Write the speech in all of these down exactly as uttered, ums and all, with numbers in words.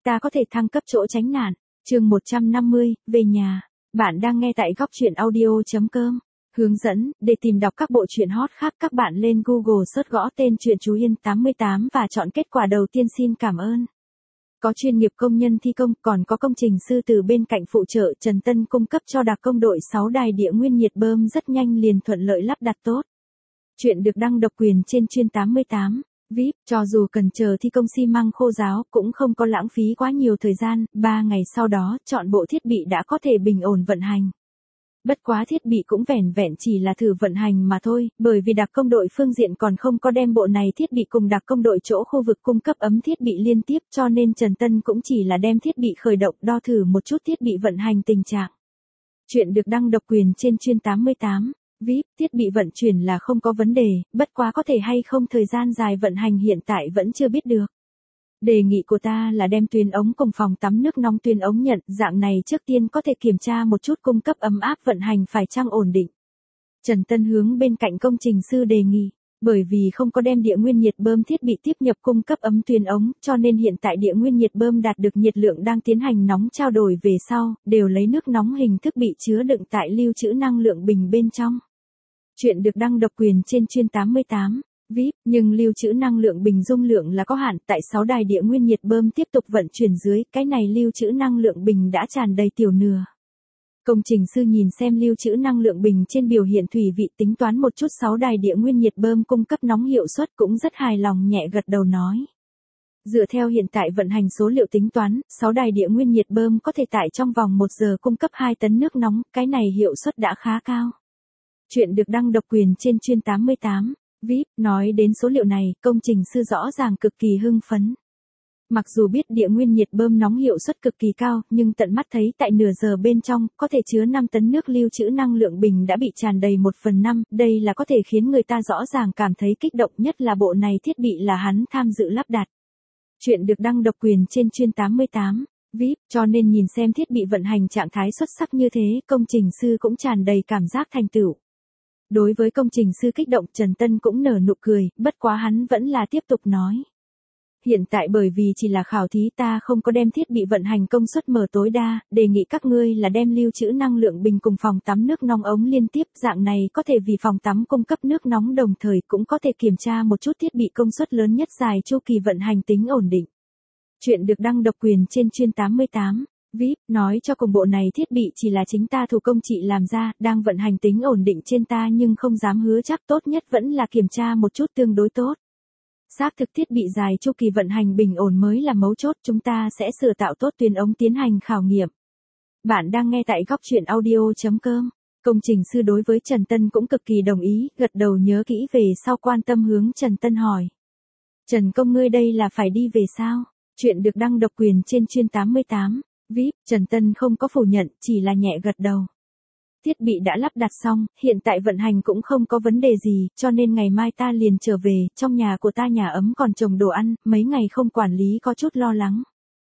ta có thể thăng cấp chỗ tránh nạn. Chương một trăm năm mươi, về nhà. Bạn đang nghe tại góc truyện audio.com. Hướng dẫn, để tìm đọc các bộ truyện hot khác các bạn lên Google search gõ tên truyện Chú Yên tám mươi tám và chọn kết quả đầu tiên. Xin cảm ơn. Có chuyên nghiệp công nhân thi công, còn có công trình sư từ bên cạnh phụ trợ. Trần Tân cung cấp cho đặc công đội sáu đài địa nguyên nhiệt bơm rất nhanh liền thuận lợi lắp đặt tốt. Chuyện được đăng độc quyền trên Chuyên tám mươi tám. vê i pê, cho dù cần chờ thi công xi măng khô ráo cũng không có lãng phí quá nhiều thời gian, ba ngày sau đó, chọn bộ thiết bị đã có thể bình ổn vận hành. Bất quá thiết bị cũng vẻn vẹn chỉ là thử vận hành mà thôi, bởi vì đặc công đội phương diện còn không có đem bộ này thiết bị cùng đặc công đội chỗ khu vực cung cấp ấm thiết bị liên tiếp, cho nên Trần Tân cũng chỉ là đem thiết bị khởi động đo thử một chút thiết bị vận hành tình trạng. Chuyện được đăng độc quyền trên Chuyên tám mươi tám. vê i pê, thiết bị vận chuyển là không có vấn đề, bất quá có thể hay không thời gian dài vận hành hiện tại vẫn chưa biết được. Đề nghị của ta là đem tuyến ống cùng phòng tắm nước nóng tuyến ống nhận, dạng này trước tiên có thể kiểm tra một chút cung cấp ấm áp vận hành phải chăng ổn định. Trần Tân hướng bên cạnh công trình sư đề nghị, bởi vì không có đem địa nguyên nhiệt bơm thiết bị tiếp nhập cung cấp ấm tuyến ống, cho nên hiện tại địa nguyên nhiệt bơm đạt được nhiệt lượng đang tiến hành nóng trao đổi về sau, đều lấy nước nóng hình thức bị chứa đựng tại lưu trữ năng lượng bình bên trong. Chuyện được đăng độc quyền trên Chuyên tám mươi tám. vê i pê, nhưng lưu trữ năng lượng bình dung lượng là có hạn, tại sáu đài địa nguyên nhiệt bơm tiếp tục vận chuyển dưới, cái này lưu trữ năng lượng bình đã tràn đầy tiểu nửa. Công trình sư nhìn xem lưu trữ năng lượng bình trên biểu hiện thủy vị tính toán một chút sáu đài địa nguyên nhiệt bơm cung cấp nóng hiệu suất cũng rất hài lòng nhẹ gật đầu nói. Dựa theo hiện tại vận hành số liệu tính toán, sáu đài địa nguyên nhiệt bơm có thể tại trong vòng một giờ cung cấp hai tấn nước nóng, cái này hiệu suất đã khá cao. Chuyện được đăng độc quyền trên Chuyên tám mươi tám. vê i pê, nói đến số liệu này, công trình sư rõ ràng cực kỳ hưng phấn. Mặc dù biết địa nguyên nhiệt bơm nóng hiệu suất cực kỳ cao, nhưng tận mắt thấy tại nửa giờ bên trong, có thể chứa năm tấn nước lưu trữ năng lượng bình đã bị tràn đầy một phần năm, đây là có thể khiến người ta rõ ràng cảm thấy kích động, nhất là bộ này thiết bị là hắn tham dự lắp đặt. Chuyện được đăng độc quyền trên Chuyên tám mươi tám. vê i pê, cho nên nhìn xem thiết bị vận hành trạng thái xuất sắc như thế, công trình sư cũng tràn đầy cảm giác thành tựu. Đối với công trình sư kích động, Trần Tân cũng nở nụ cười, bất quá hắn vẫn là tiếp tục nói. Hiện tại bởi vì chỉ là khảo thí ta không có đem thiết bị vận hành công suất mở tối đa, đề nghị các ngươi là đem lưu trữ năng lượng bình cùng phòng tắm nước nóng ống liên tiếp, dạng này có thể vì phòng tắm cung cấp nước nóng đồng thời cũng có thể kiểm tra một chút thiết bị công suất lớn nhất dài chu kỳ vận hành tính ổn định. Chuyện được đăng độc quyền trên Chuyên tám mươi tám. vê i pê, nói cho cùng bộ này thiết bị chỉ là chính ta thủ công chị làm ra, đang vận hành tính ổn định trên ta nhưng không dám hứa chắc, tốt nhất vẫn là kiểm tra một chút tương đối tốt. Xác thực thiết bị dài chu kỳ vận hành bình ổn mới là mấu chốt, chúng ta sẽ sửa tạo tốt tuyến ống tiến hành khảo nghiệm. Bạn đang nghe tại góc truyện audio.com. Công trình sư đối với Trần Tân cũng cực kỳ đồng ý, gật đầu nhớ kỹ về sau quan tâm hướng Trần Tân hỏi. Trần công ngươi đây là phải đi về sao? Chuyện được đăng độc quyền trên Chuyên tám mươi tám. vê i pê, Trần Tân không có phủ nhận, chỉ là nhẹ gật đầu. Thiết bị đã lắp đặt xong, hiện tại vận hành cũng không có vấn đề gì, cho nên ngày mai ta liền trở về, trong nhà của ta nhà ấm còn trồng đồ ăn, mấy ngày không quản lý có chút lo lắng.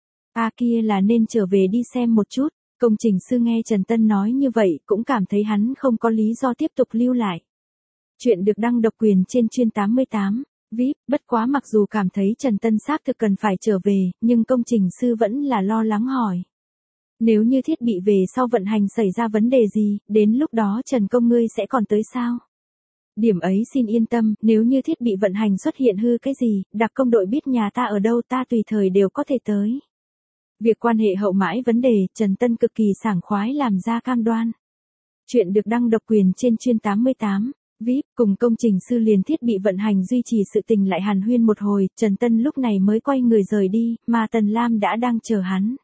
À kia là nên trở về đi xem một chút, công trình sư nghe Trần Tân nói như vậy, cũng cảm thấy hắn không có lý do tiếp tục lưu lại. Chuyện được đăng độc quyền trên Chuyên tám mươi tám. vê i pê, bất quá mặc dù cảm thấy Trần Tân xác thực cần phải trở về, nhưng công trình sư vẫn là lo lắng hỏi. Nếu như thiết bị về sau vận hành xảy ra vấn đề gì, đến lúc đó Trần công ngươi sẽ còn tới sao? Điểm ấy xin yên tâm, nếu như thiết bị vận hành xuất hiện hư cái gì, đặc công đội biết nhà ta ở đâu ta tùy thời đều có thể tới. Việc quan hệ hậu mãi vấn đề, Trần Tân cực kỳ sảng khoái làm ra cam đoan. Chuyện được đăng độc quyền trên Chuyên tám mươi tám. vê i pê, cùng công trình sư liền thiết bị vận hành duy trì sự tình lại hàn huyên một hồi, Trần Tân lúc này mới quay người rời đi, mà Tần Lam đã đang chờ hắn.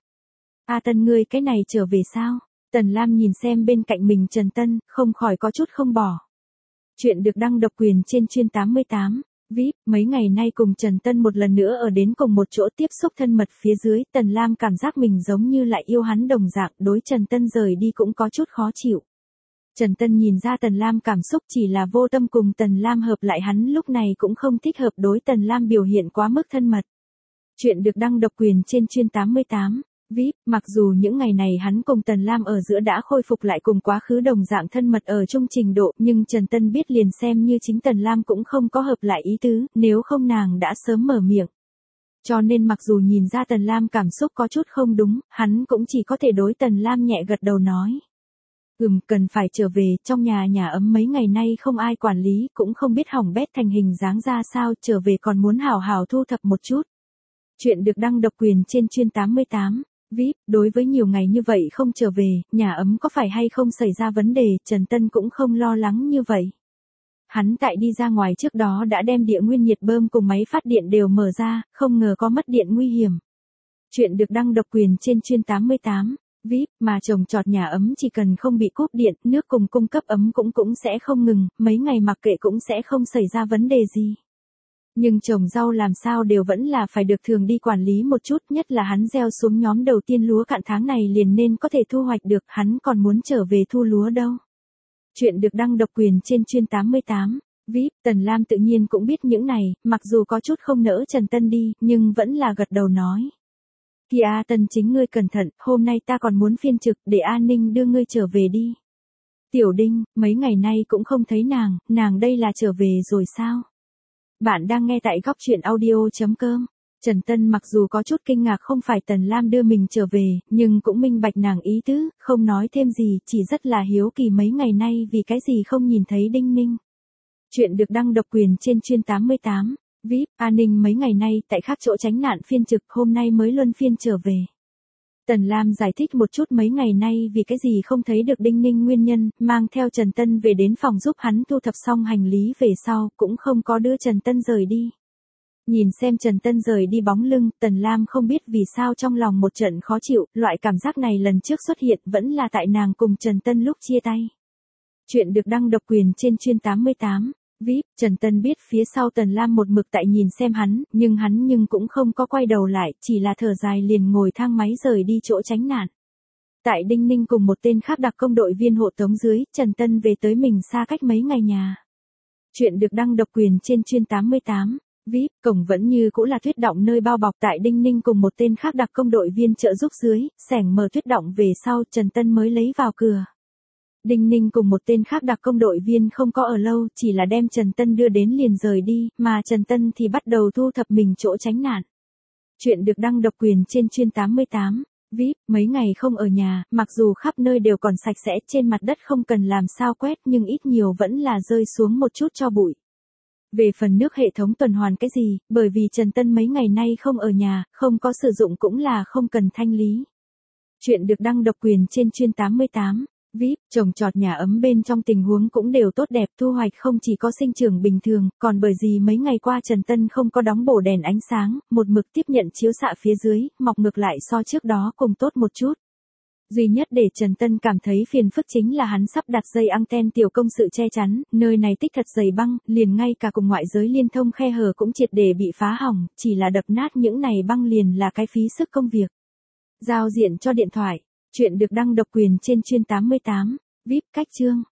À Tân ngươi cái này trở về sao? Tần Lam nhìn xem bên cạnh mình Trần Tân, không khỏi có chút không bỏ. Chuyện được đăng độc quyền trên Chuyên tám mươi tám. vê i pê, mấy ngày nay cùng Trần Tân một lần nữa ở đến cùng một chỗ tiếp xúc thân mật phía dưới, Tần Lam cảm giác mình giống như lại yêu hắn đồng dạng, đối Trần Tân rời đi cũng có chút khó chịu. Trần Tân nhìn ra Tần Lam cảm xúc chỉ là vô tâm cùng Tần Lam hợp lại, hắn lúc này cũng không thích hợp đối Tần Lam biểu hiện quá mức thân mật. Chuyện được đăng độc quyền trên Chuyên tám mươi tám. vê i pê, mặc dù những ngày này hắn cùng Tần Lam ở giữa đã khôi phục lại cùng quá khứ đồng dạng thân mật ở chung trình độ, nhưng Trần Tân biết liền xem như chính Tần Lam cũng không có hợp lại ý tứ, nếu không nàng đã sớm mở miệng. Cho nên mặc dù nhìn ra Tần Lam cảm xúc có chút không đúng, hắn cũng chỉ có thể đối Tần Lam nhẹ gật đầu nói. Ừm, cần phải trở về, trong nhà nhà ấm mấy ngày nay không ai quản lý, cũng không biết hỏng bét thành hình dáng ra sao, trở về còn muốn hào hào thu thập một chút. Chuyện được đăng độc quyền trên chuyên tám mươi tám. vê i pê, đối với nhiều ngày như vậy không trở về, nhà ấm có phải hay không xảy ra vấn đề, Trần Tân cũng không lo lắng như vậy. Hắn tại đi ra ngoài trước đó đã đem địa nguyên nhiệt bơm cùng máy phát điện đều mở ra, không ngờ có mất điện nguy hiểm. Chuyện được đăng độc quyền trên chuyên tám mươi tám. vê i pê, mà trồng trọt nhà ấm chỉ cần không bị cúp điện, nước cùng cung cấp ấm cũng cũng sẽ không ngừng, mấy ngày mặc kệ cũng sẽ không xảy ra vấn đề gì. Nhưng trồng rau làm sao đều vẫn là phải được thường đi quản lý một chút, nhất là hắn gieo xuống nhóm đầu tiên lúa cạn tháng này liền nên có thể thu hoạch được, hắn còn muốn trở về thu lúa đâu. Chuyện được đăng độc quyền trên chuyên tám mươi tám. vê i pê, Tần Lam tự nhiên cũng biết những này, mặc dù có chút không nỡ Trần Tân đi, nhưng vẫn là gật đầu nói. Kìa Tần chính ngươi cẩn thận, hôm nay ta còn muốn phiên trực, để An Ninh đưa ngươi trở về đi. Tiểu Đinh, mấy ngày nay cũng không thấy nàng, nàng đây là trở về rồi sao? Bạn đang nghe tại góc chuyện audio chấm com. Trần Tân mặc dù có chút kinh ngạc không phải Tần Lam đưa mình trở về, nhưng cũng minh bạch nàng ý tứ, không nói thêm gì, chỉ rất là hiếu kỳ mấy ngày nay vì cái gì không nhìn thấy Đinh Ninh. Chuyện được đăng độc quyền trên chuyên tám mươi tám. vê i pê, An Ninh mấy ngày nay tại khác chỗ tránh nạn phiên trực, hôm nay mới luân phiên trở về. Tần Lam giải thích một chút mấy ngày nay vì cái gì không thấy được Đinh Ninh nguyên nhân, mang theo Trần Tân về đến phòng giúp hắn thu thập xong hành lý về sau, cũng không có đưa Trần Tân rời đi. Nhìn xem Trần Tân rời đi bóng lưng, Tần Lam không biết vì sao trong lòng một trận khó chịu, loại cảm giác này lần trước xuất hiện vẫn là tại nàng cùng Trần Tân lúc chia tay. Chuyện được đăng độc quyền trên chuyên tám mươi tám. vê i pê, Trần Tân biết phía sau Tần Lam một mực tại nhìn xem hắn, nhưng hắn nhưng cũng không có quay đầu lại, chỉ là thở dài liền ngồi thang máy rời đi chỗ tránh nạn. Tại Đinh Ninh cùng một tên khác đặc công đội viên hộ tống dưới, Trần Tân về tới mình xa cách mấy ngày nhà. Chuyện được đăng độc quyền trên chuyên tám mươi tám. vê i pê, cổng vẫn như cũ là tuyết động nơi bao bọc tại Đinh Ninh cùng một tên khác đặc công đội viên trợ giúp dưới, xẻng mở tuyết động về sau Trần Tân mới lấy vào cửa. Đinh Ninh cùng một tên khác đặc công đội viên không có ở lâu, chỉ là đem Trần Tân đưa đến liền rời đi, mà Trần Tân thì bắt đầu thu thập mình chỗ tránh nạn. Chuyện được đăng độc quyền trên chuyên tám mươi tám. vê i pê, mấy ngày không ở nhà, mặc dù khắp nơi đều còn sạch sẽ, trên mặt đất không cần làm sao quét nhưng ít nhiều vẫn là rơi xuống một chút tro bụi. Về phần nước hệ thống tuần hoàn cái gì, bởi vì Trần Tân mấy ngày nay không ở nhà, không có sử dụng cũng là không cần thanh lý. Chuyện được đăng độc quyền trên chuyên tám mươi tám. vê i pê, trồng trọt nhà ấm bên trong tình huống cũng đều tốt đẹp, thu hoạch không chỉ có sinh trưởng bình thường, còn bởi vì mấy ngày qua Trần Tân không có đóng bổ đèn ánh sáng, một mực tiếp nhận chiếu xạ phía dưới, mọc ngược lại so trước đó cùng tốt một chút. Duy nhất để Trần Tân cảm thấy phiền phức chính là hắn sắp đặt dây anten tiểu công sự che chắn, nơi này tích thật dày băng, liền ngay cả cùng ngoại giới liên thông khe hở cũng triệt để bị phá hỏng, chỉ là đập nát những này băng liền là cái phí sức công việc. Giao diện cho điện thoại. Chuyện được đăng độc quyền trên chuyên tám mươi tám. vê i pê, cách chương.